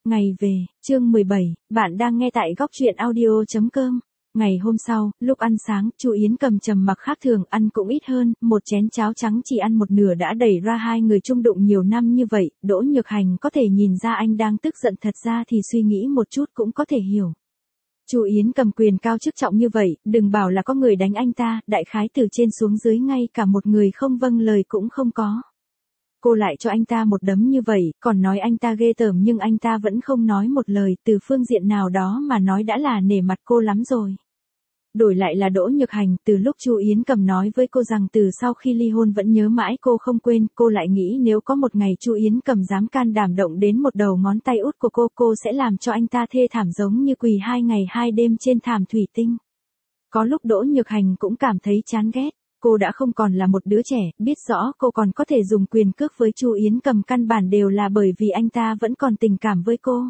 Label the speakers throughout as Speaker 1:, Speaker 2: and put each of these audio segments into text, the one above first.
Speaker 1: Ngày về, chương 17, bạn đang nghe tại góc truyện audio.com. Ngày hôm sau, lúc ăn sáng, Chu Yến Cầm trầm mặc khác thường, ăn cũng ít hơn, một chén cháo trắng chỉ ăn một nửa đã đẩy ra hai người chung đụng nhiều năm như vậy. Đỗ Nhược Hành có thể nhìn ra anh đang tức giận, thật ra thì suy nghĩ một chút cũng có thể hiểu. Chu Yến Cầm quyền cao chức trọng như vậy, đừng bảo là có người đánh anh ta, đại khái từ trên xuống dưới ngay cả một người không vâng lời cũng không có. Cô lại cho anh ta một đấm như vậy, còn nói anh ta ghê tởm nhưng anh ta vẫn không nói một lời, từ phương diện nào đó mà nói đã là nể mặt cô lắm rồi. Đổi lại là Đỗ Nhược Hành, từ lúc Chu Yến Cầm nói với cô rằng từ sau khi ly hôn vẫn nhớ mãi cô không quên, cô lại nghĩ nếu có một ngày Chu Yến Cầm dám can đảm động đến một đầu ngón tay út của cô sẽ làm cho anh ta thê thảm giống như quỳ 2 ngày 2 đêm trên thảm thủy tinh. Có lúc Đỗ Nhược Hành cũng cảm thấy chán ghét. Cô đã không còn là một đứa trẻ, biết rõ cô còn có thể dùng quyền cước với Chu Yến Cầm căn bản đều là bởi vì anh ta vẫn còn tình cảm với cô.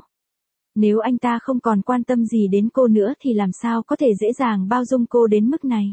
Speaker 1: Nếu anh ta không còn quan tâm gì đến cô nữa thì làm sao có thể dễ dàng bao dung cô đến mức này.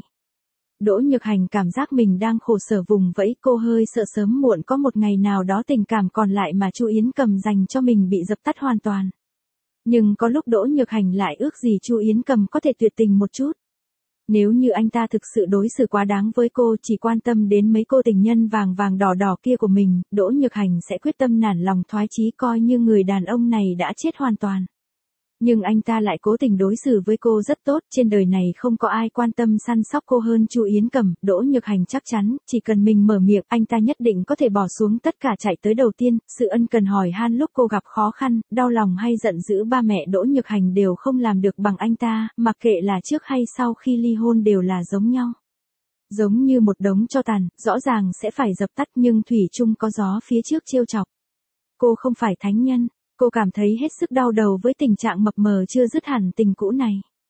Speaker 1: Đỗ Nhược Hành cảm giác mình đang khổ sở vùng vẫy, cô hơi sợ sớm muộn có một ngày nào đó tình cảm còn lại mà Chu Yến Cầm dành cho mình bị dập tắt hoàn toàn. Nhưng có lúc Đỗ Nhược Hành lại ước gì Chu Yến Cầm có thể tuyệt tình một chút. Nếu như anh ta thực sự đối xử quá đáng với cô, chỉ quan tâm đến mấy cô tình nhân vàng vàng đỏ đỏ kia của mình, Đỗ Nhược Hành sẽ quyết tâm nản lòng thoái chí coi như người đàn ông này đã chết hoàn toàn. Nhưng anh ta lại cố tình đối xử với cô rất tốt, trên đời này không có ai quan tâm săn sóc cô hơn Chu Yến Cầm. Đỗ Nhược Hành chắc chắn, chỉ cần mình mở miệng, anh ta nhất định có thể bỏ xuống tất cả chạy tới đầu tiên, sự ân cần hỏi han lúc cô gặp khó khăn, đau lòng hay giận dữ ba mẹ Đỗ Nhược Hành đều không làm được bằng anh ta, mặc kệ là trước hay sau khi ly hôn đều là giống nhau. Giống như một đống tro tàn, rõ ràng sẽ phải dập tắt nhưng thủy chung có gió phía trước trêu chọc. Cô không phải thánh nhân. Cô cảm thấy hết sức đau đầu với tình trạng mập mờ chưa dứt hẳn tình cũ này.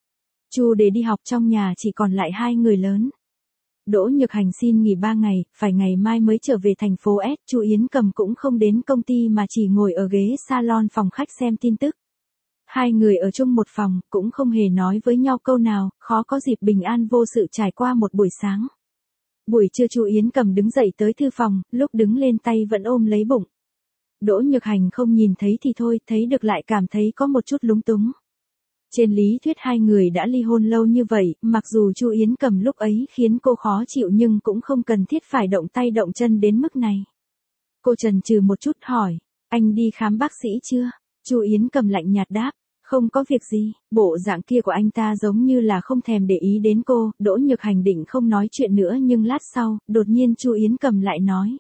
Speaker 1: Chu để đi học, trong nhà chỉ còn lại hai người lớn. Đỗ Nhược Hành xin nghỉ 3 ngày, phải ngày mai mới trở về thành phố S. Chu Yến Cầm cũng không đến công ty mà chỉ ngồi ở ghế salon phòng khách xem tin tức. Hai người ở chung một phòng, cũng không hề nói với nhau câu nào, khó có dịp bình an vô sự trải qua một buổi sáng. Buổi trưa Chu Yến Cầm đứng dậy tới thư phòng, lúc đứng lên tay vẫn ôm lấy bụng. Đỗ Nhược Hành không nhìn thấy thì thôi, thấy được lại cảm thấy có một chút lúng túng. Trên lý thuyết hai người đã ly hôn lâu như vậy, mặc dù Chu Yến Cầm lúc ấy khiến cô khó chịu nhưng cũng không cần thiết phải động tay động chân đến mức này. Cô chần chừ một chút hỏi, anh đi khám bác sĩ chưa? Chu Yến Cầm lạnh nhạt đáp, không có việc gì. Bộ dạng kia của anh ta giống như là không thèm để ý đến cô. Đỗ Nhược Hành định không nói chuyện nữa nhưng lát sau, đột nhiên Chu Yến Cầm lại nói.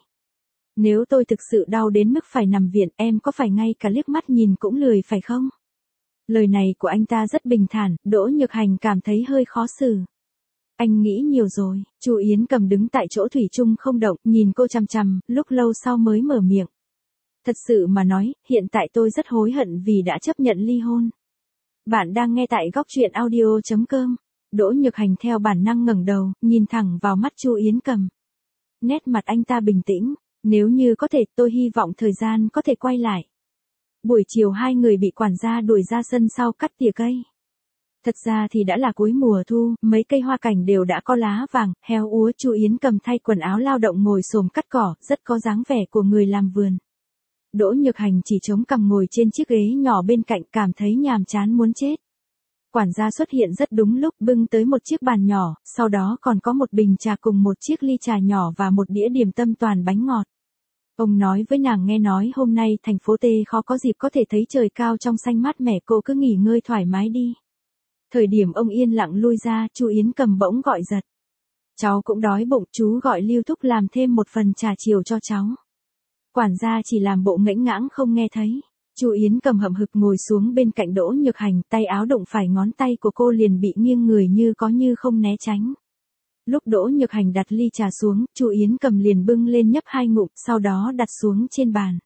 Speaker 1: Nếu tôi thực sự đau đến mức phải nằm viện, em có phải ngay cả liếc mắt nhìn cũng lười phải không? Lời này của anh ta rất bình thản, Đỗ Nhược Hành cảm thấy hơi khó xử. Anh nghĩ nhiều rồi. Chu Yến Cầm đứng tại chỗ thủy chung không động, nhìn cô chằm chằm, lúc lâu sau mới mở miệng. Thật sự mà nói, hiện tại tôi rất hối hận vì đã chấp nhận ly hôn. Bạn đang nghe tại góc truyện audio.com. Đỗ Nhược Hành theo bản năng ngẩng đầu, nhìn thẳng vào mắt Chu Yến Cầm. Nét mặt anh ta bình tĩnh. Nếu như có thể, tôi hy vọng thời gian có thể quay lại. Buổi chiều hai người bị quản gia đuổi ra sân sau cắt tỉa cây. Thật ra thì đã là cuối mùa thu, mấy cây hoa cảnh đều đã có lá vàng, héo úa. Chu Yến Cầm thay quần áo lao động ngồi xổm cắt cỏ, rất có dáng vẻ của người làm vườn. Đỗ Nhược Hành chỉ chống cằm ngồi trên chiếc ghế nhỏ bên cạnh, cảm thấy nhàm chán muốn chết. Quản gia xuất hiện rất đúng lúc, bưng tới một chiếc bàn nhỏ, sau đó còn có một bình trà cùng một chiếc ly trà nhỏ và một đĩa điểm tâm toàn bánh ngọt. Ông nói với nàng, nghe nói hôm nay thành phố T khó có dịp có thể thấy trời cao trong xanh mát mẻ, cô cứ nghỉ ngơi thoải mái đi. Thời điểm ông yên lặng lui ra, Chu Yến Cầm bỗng gọi giật. Cháu cũng đói bụng, chú gọi Lưu Thúc làm thêm một phần trà chiều cho cháu. Quản gia chỉ làm bộ ngẫnh ngãng không nghe thấy. Chu Yến Cầm hậm hực ngồi xuống bên cạnh Đỗ Nhược Hành, tay áo đụng phải ngón tay của cô liền bị nghiêng người như có như không né tránh. Lúc Đỗ Nhược Hành đặt ly trà xuống, Chu Yến Cầm liền bưng lên nhấp 2 ngụm, sau đó đặt xuống trên bàn.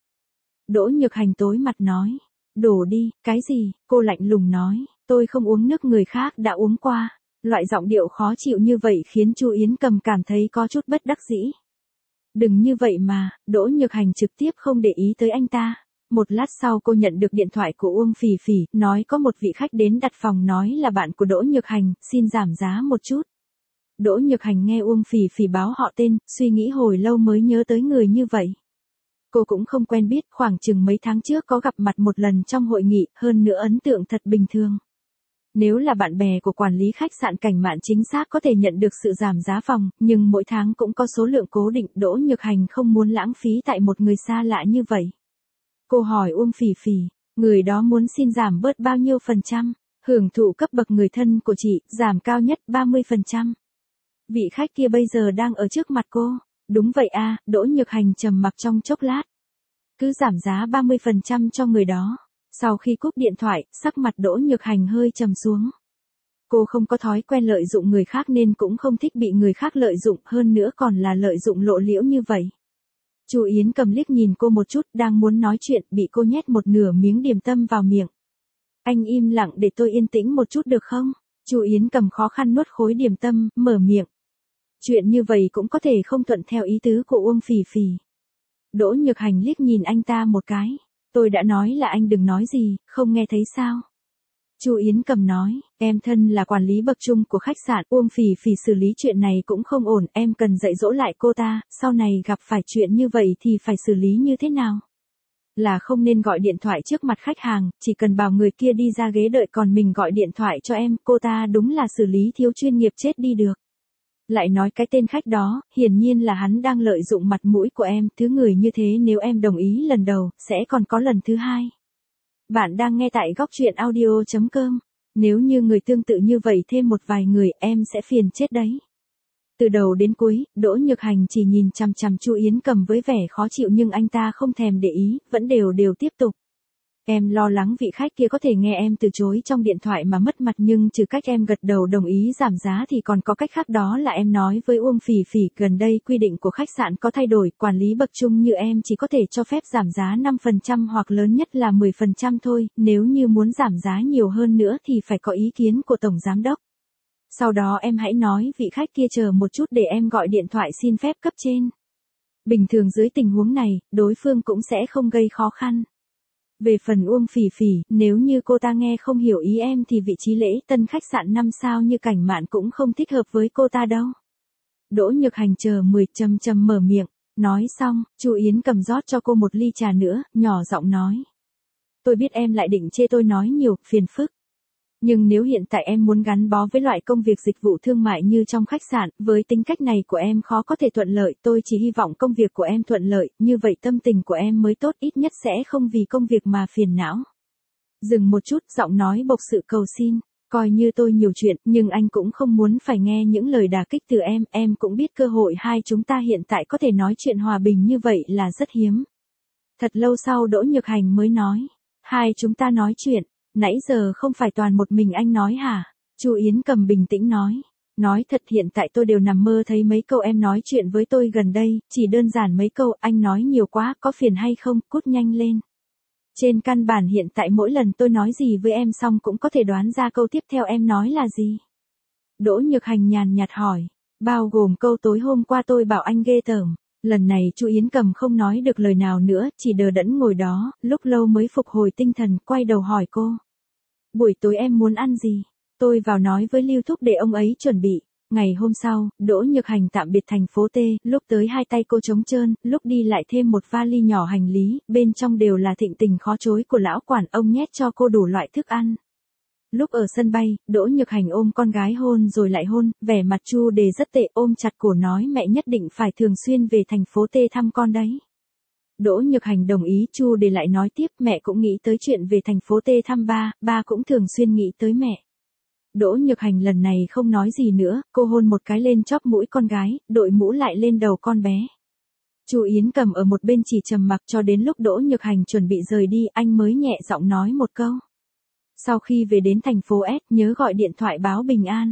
Speaker 1: Đỗ Nhược Hành tối mặt nói, đổ đi. Cái gì? Cô lạnh lùng nói, tôi không uống nước người khác đã uống qua. Loại giọng điệu khó chịu như vậy khiến Chu Yến Cầm cảm thấy có chút bất đắc dĩ. Đừng như vậy mà. Đỗ Nhược Hành trực tiếp không để ý tới anh ta. Một lát sau cô nhận được điện thoại của Uông Phỉ Phỉ, nói có một vị khách đến đặt phòng, nói là bạn của Đỗ Nhược Hành, xin giảm giá một chút. Đỗ Nhược Hành nghe Uông Phỉ Phỉ báo họ tên, suy nghĩ hồi lâu mới nhớ tới người như vậy. Cô cũng không quen biết, khoảng chừng mấy tháng trước có gặp mặt một lần trong hội nghị, hơn nữa ấn tượng thật bình thường. Nếu là bạn bè của quản lý khách sạn Cảnh Mạn chính xác có thể nhận được sự giảm giá phòng, nhưng mỗi tháng cũng có số lượng cố định, Đỗ Nhược Hành không muốn lãng phí tại một người xa lạ như vậy. Cô hỏi Uông Phỉ Phỉ, người đó muốn xin giảm bớt bao nhiêu %? Hưởng thụ cấp bậc người thân của chị, giảm cao nhất 30%. Vị khách kia bây giờ đang ở trước mặt cô. Đúng vậy à, Đỗ Nhược Hành trầm mặc trong chốc lát. Cứ giảm giá 30% cho người đó. Sau khi cúp điện thoại, sắc mặt Đỗ Nhược Hành hơi trầm xuống. Cô không có thói quen lợi dụng người khác nên cũng không thích bị người khác lợi dụng, hơn nữa còn là lợi dụng lộ liễu như vậy. Chu Yến Cầm liếc nhìn cô một chút, đang muốn nói chuyện, bị cô nhét một nửa miếng điểm tâm vào miệng. Anh im lặng để tôi yên tĩnh một chút được không? Chu Yến Cầm khó khăn nuốt khối điểm tâm, mở miệng. Chuyện như vậy cũng có thể không thuận theo ý tứ của Uông Phỉ Phỉ. Đỗ Nhược Hành liếc nhìn anh ta một cái. Tôi đã nói là anh đừng nói gì, không nghe thấy sao? Chu Yến Cầm nói, em thân là quản lý bậc trung của khách sạn, Uông Phỉ Phỉ xử lý chuyện này cũng không ổn, em cần dạy dỗ lại cô ta, sau này gặp phải chuyện như vậy thì phải xử lý như thế nào? Là không nên gọi điện thoại trước mặt khách hàng, chỉ cần bảo người kia đi ra ghế đợi còn mình gọi điện thoại cho em, cô ta đúng là xử lý thiếu chuyên nghiệp chết đi được. Lại nói cái tên khách đó, hiển nhiên là hắn đang lợi dụng mặt mũi của em, thứ người như thế nếu em đồng ý lần đầu, sẽ còn có lần thứ hai. Bạn đang nghe tại góc truyện audio.com. Nếu như người tương tự như vậy thêm một vài người, em sẽ phiền chết đấy. Từ đầu đến cuối, Đỗ Nhược Hành chỉ nhìn chằm chằm Chu Yến Cầm với vẻ khó chịu nhưng anh ta không thèm để ý, vẫn đều tiếp tục. Em lo lắng vị khách kia có thể nghe em từ chối trong điện thoại mà mất mặt nhưng trừ cách em gật đầu đồng ý giảm giá thì còn có cách khác đó là em nói với Uông Phỉ Phỉ gần đây quy định của khách sạn có thay đổi, quản lý bậc trung như em chỉ có thể cho phép giảm giá 5% hoặc lớn nhất là 10% thôi, nếu như muốn giảm giá nhiều hơn nữa thì phải có ý kiến của Tổng Giám đốc. Sau đó em hãy nói vị khách kia chờ một chút để em gọi điện thoại xin phép cấp trên. Bình thường dưới tình huống này, đối phương cũng sẽ không gây khó khăn. Về phần Uông Phỉ Phỉ, nếu như cô ta nghe không hiểu ý em thì vị trí lễ tân khách sạn 5 sao như Cảnh Mạn cũng không thích hợp với cô ta đâu. Đỗ Nhược Hành chờ 10 mở miệng, nói xong, Chu Yến Cầm rót cho cô một ly trà nữa, nhỏ giọng nói. Tôi biết em lại định chê tôi nói nhiều, phiền phức. Nhưng nếu hiện tại em muốn gắn bó với loại công việc dịch vụ thương mại như trong khách sạn, với tính cách này của em khó có thể thuận lợi, tôi chỉ hy vọng công việc của em thuận lợi, như vậy tâm tình của em mới tốt, ít nhất sẽ không vì công việc mà phiền não. Dừng một chút, giọng nói bộc sự cầu xin, coi như tôi nhiều chuyện, nhưng anh cũng không muốn phải nghe những lời đả kích từ em cũng biết cơ hội hai chúng ta hiện tại có thể nói chuyện hòa bình như vậy là rất hiếm. Thật lâu sau Đỗ Nhược Hành mới nói, hai chúng ta nói chuyện. Nãy giờ không phải toàn một mình anh nói hả? Chu Yến Cầm bình tĩnh nói. Nói thật hiện tại tôi đều nằm mơ thấy mấy câu em nói chuyện với tôi gần đây, chỉ đơn giản mấy câu anh nói nhiều quá, có phiền hay không, cút nhanh lên. Trên căn bản hiện tại mỗi lần tôi nói gì với em xong cũng có thể đoán ra câu tiếp theo em nói là gì. Đỗ Nhược Hành nhàn nhạt hỏi, bao gồm câu tối hôm qua tôi bảo anh ghê tởm. Lần này Chu Yến Cầm không nói được lời nào nữa, chỉ đờ đẫn ngồi đó, lúc lâu mới phục hồi tinh thần, quay đầu hỏi cô. Buổi tối em muốn ăn gì? Tôi vào nói với Lưu Thúc để ông ấy chuẩn bị. Ngày hôm sau, Đỗ Nhược Hành tạm biệt thành phố T, lúc tới hai tay cô trống trơn, lúc đi lại thêm một vali nhỏ hành lý, bên trong đều là thịnh tình khó chối của lão quản, ông nhét cho cô đủ loại thức ăn. Lúc ở sân bay, Đỗ Nhược Hành ôm con gái hôn rồi lại hôn, vẻ mặt Chu Đề rất tệ, ôm chặt cổ nói mẹ nhất định phải thường xuyên về thành phố T thăm con đấy. Đỗ Nhược Hành đồng ý, Chu Đề lại nói tiếp mẹ cũng nghĩ tới chuyện về thành phố T thăm ba cũng thường xuyên nghĩ tới mẹ. Đỗ Nhược Hành lần này không nói gì nữa, cô hôn một cái lên chóp mũi con gái, đội mũ lại lên đầu con bé. Chu Yến Cầm ở một bên chỉ trầm mặc cho đến lúc Đỗ Nhược Hành chuẩn bị rời đi, anh mới nhẹ giọng nói một câu. Sau khi về đến thành phố S, nhớ gọi điện thoại báo bình an.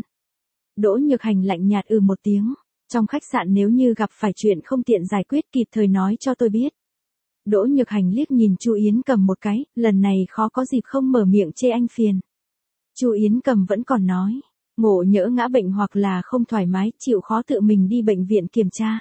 Speaker 1: Đỗ Nhược Hành lạnh nhạt một tiếng. Trong khách sạn nếu như gặp phải chuyện không tiện giải quyết kịp thời nói cho tôi biết. Đỗ Nhược Hành liếc nhìn Chu Yến Cầm một cái, lần này khó có dịp không mở miệng chê anh phiền. Chu Yến Cầm vẫn còn nói, ngộ nhỡ ngã bệnh hoặc là không thoải mái, chịu khó tự mình đi bệnh viện kiểm tra.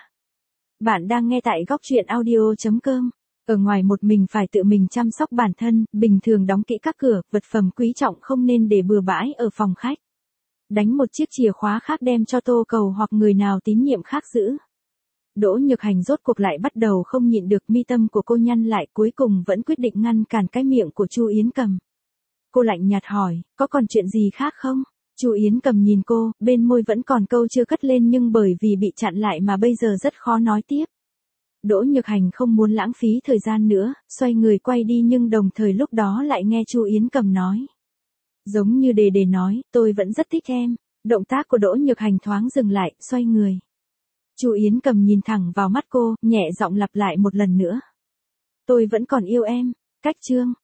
Speaker 1: Bạn đang nghe tại góc truyện audio.com. Ở ngoài một mình phải tự mình chăm sóc bản thân, bình thường đóng kỹ các cửa, vật phẩm quý trọng không nên để bừa bãi ở phòng khách. Đánh một chiếc chìa khóa khác đem cho Tô Cầu hoặc người nào tín nhiệm khác giữ. Đỗ Nhược Hành rốt cuộc lại bắt đầu không nhịn được, mi tâm của cô nhăn lại, cuối cùng vẫn quyết định ngăn cản cái miệng của Chu Yến Cầm. Cô lạnh nhạt hỏi, có còn chuyện gì khác không? Chu Yến Cầm nhìn cô, bên môi vẫn còn câu chưa cất lên nhưng bởi vì bị chặn lại mà bây giờ rất khó nói tiếp. Đỗ Nhược Hành không muốn lãng phí thời gian nữa, xoay người quay đi nhưng đồng thời lúc đó lại nghe Chu Yến Cầm nói. Giống như đề nói, tôi vẫn rất thích em. Động tác của Đỗ Nhược Hành thoáng dừng lại, xoay người. Chu Yến Cầm nhìn thẳng vào mắt cô, nhẹ giọng lặp lại một lần nữa. Tôi vẫn còn yêu em. Cách chương